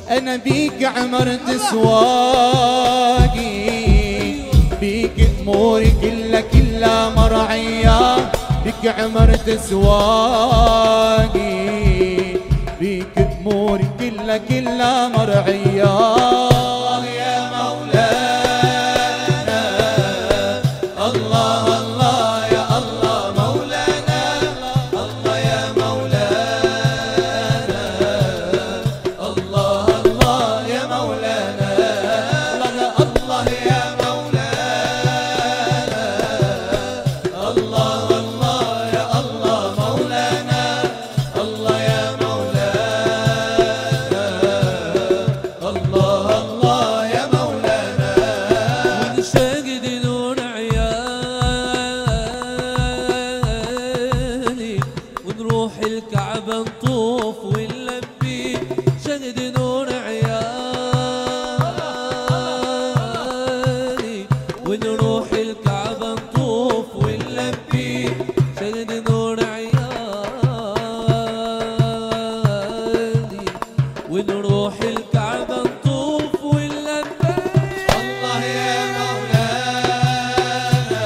أنا بيك عمرت سواقي، بيك أموري كلها مرعية، بيك عمرت سواقي، بيك أموري كلها مرعية. الكعبة نطوف ونلبي شهد نور عيالي، ونروح الكعبة نطوف ونلبي شهد نور عيالي، ونروح الكعبة نطوف ونلبي. الله يا مولانا،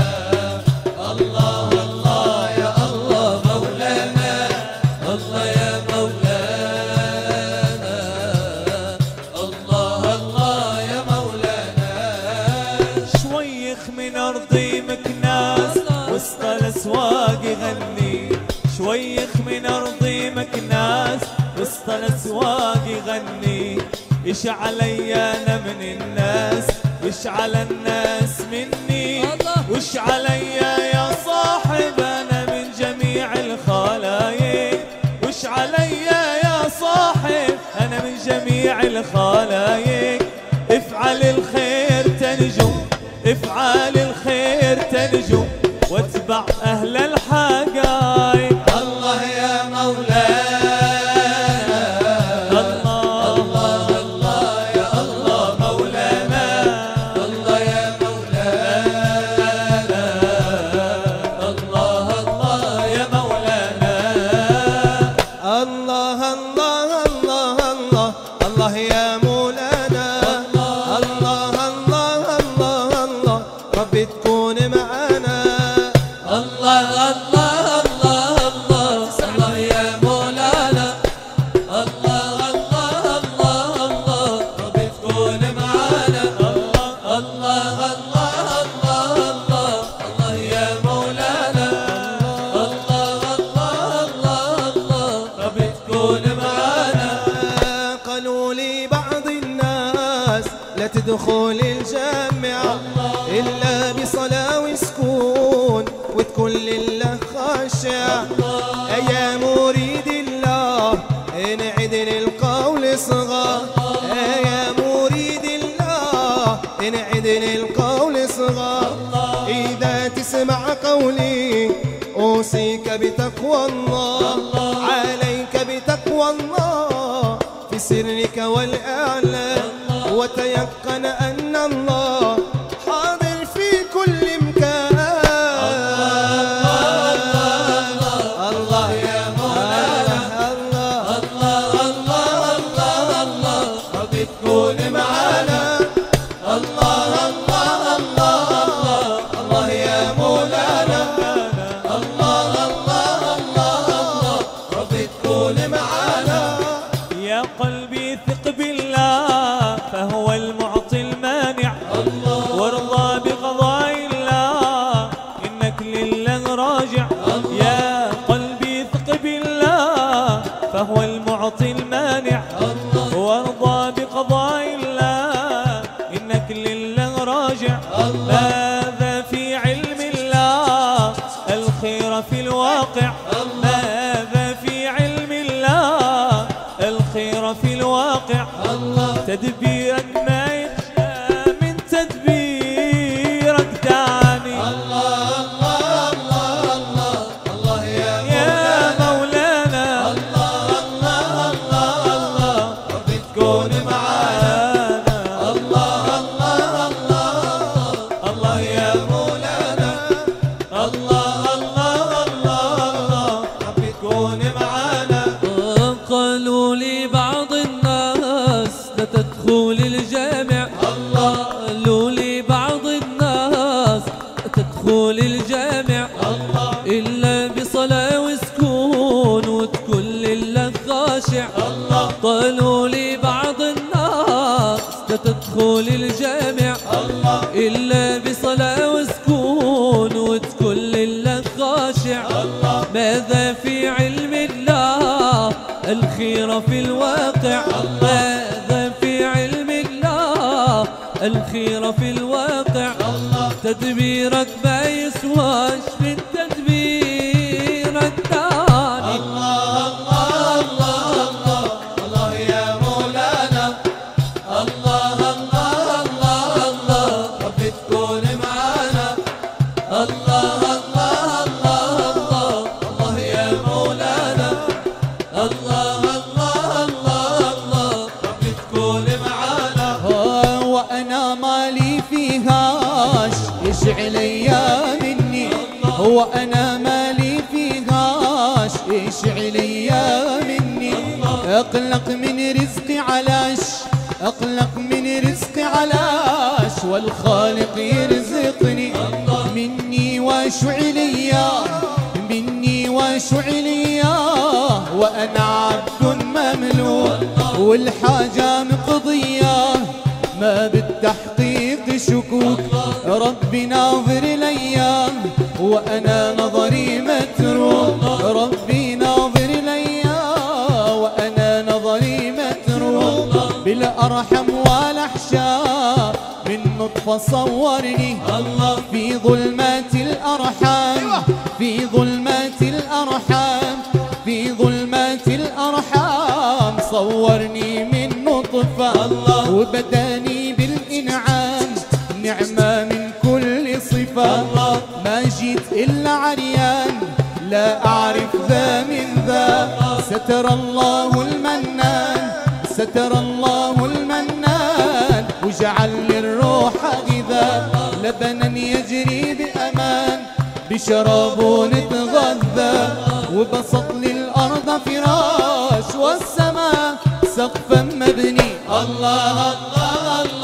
الله الله يا الله مولانا، الله يا مولانا، الله الله يا مولانا. شويخ من أرضي مكناس وسط الأسواق يغني، شويخ من أرضي مكناس وسط الأسواق يغني. إيش علي أنا من الناس، إيش على الناس مني، وإيش علي يا صاحب أنا من جميع الخلايق، وإيش علي يا صاحب أنا من جميع الخلايق. افعل الخير تنجو، افعل الخير تنجو، واتبع أهل الحقائق. الله يا مولانا، الله الله الله يا الله مولانا، الله يا مولانا، الله الله يا مولانا. الله الله الله الله الله يا مولانا، الله الله الله الله ربي تكون معانا. الله الله الله الله الله يا مولانا، الله الله الله الله ربي تكون معانا. الله الله الله الله الله يا مولانا، الله الله الله الله ربي تكون معانا. قالوا لي بعض الناس لا تدخل الجامعة إلا بصلاة وسكون وتكون لله خاشع. يا مريد الله انعدني القول صغار، يا مريد الله انعدني القول صغار. إذا تسمع قولي أوصيك بتقوى الله، عليك بتقوى الله في سرك والإعلان، وتيقن أن الله حاضر في كل مكان. الله يا مولانا، الله الله الله الله الله ربي تكون معانا. الله الله الله الله الله يا مولانا، الله الله الله الله ربي تكون معانا. يا قلبي ثق بالله فهو المعطي المانع، وارضى بقضاء الله إنك لله راجع. يا قلبي ثق بالله فهو المعطي المانع، وارضى بقضاء الله إنك لله راجع. ماذا في علم الله الخير في الواقع، ماذا في علم الله الخير في الواقع. تدبيرك ما يخشى من تدبيرك دعني. الله الله الله الله الله يا مولانا، الله الله الله الله ربي تكون معانا. الله الله الله الله يا مولانا، الله الله الله ربي تكون معانا. قالوا لي بعض الناس ستدخل الجامع. الله قالوا لي بعض الناس تدخل الجامع الله إلا بصلاة وسكون وتكون لله خاشع. الله قالوا لي بعض الناس تدخل الجامع الله إلا بصلاة وسكون وتكون لله خاشع. الله ماذا في علم الله الخير في الواقع. ماذا في علم الله الخير في الواقع. تدبيرك ما يسواش من تدبير الثاني. الله الله الله الله الله يا مولانا. الله الله الله الله رب تكون معانا. الله الله الله الله الله يا مولانا. الله الله الله الله رب تكون معانا. وأنا مالي فيهاش يشعل يا مني. وأنا مالي فيهاش يشعل يا مني. أقلق من رزقي علاش أقلق من رزقي علاش والخالق يرزقني. مني وشعليا مني وشعليا وأنا عبد مملوك والحاجة مقضية ما بالتحقيق شكوك. ربي ناظر ليا وأنا نظري متروك. ربي ناظر ليا وأنا نظري متروك. بالأرحم والأحشاء من نطفة صورني في ظلمات الأرحام. في ظلمات الأرحام في ظلمات الأرحام صورني من نطفة وبداني بالإنعام نعمة من كل صفة. ما جيت إلا عريان لا أعرف ذا من ذا. ستر الله المنان ستر الله المنان وجعل للروح غذاء. لبنا يجري بأمان بشراب نتغذى. وبسط للأرض فراش والسماء سقفا مبني. الله الله الله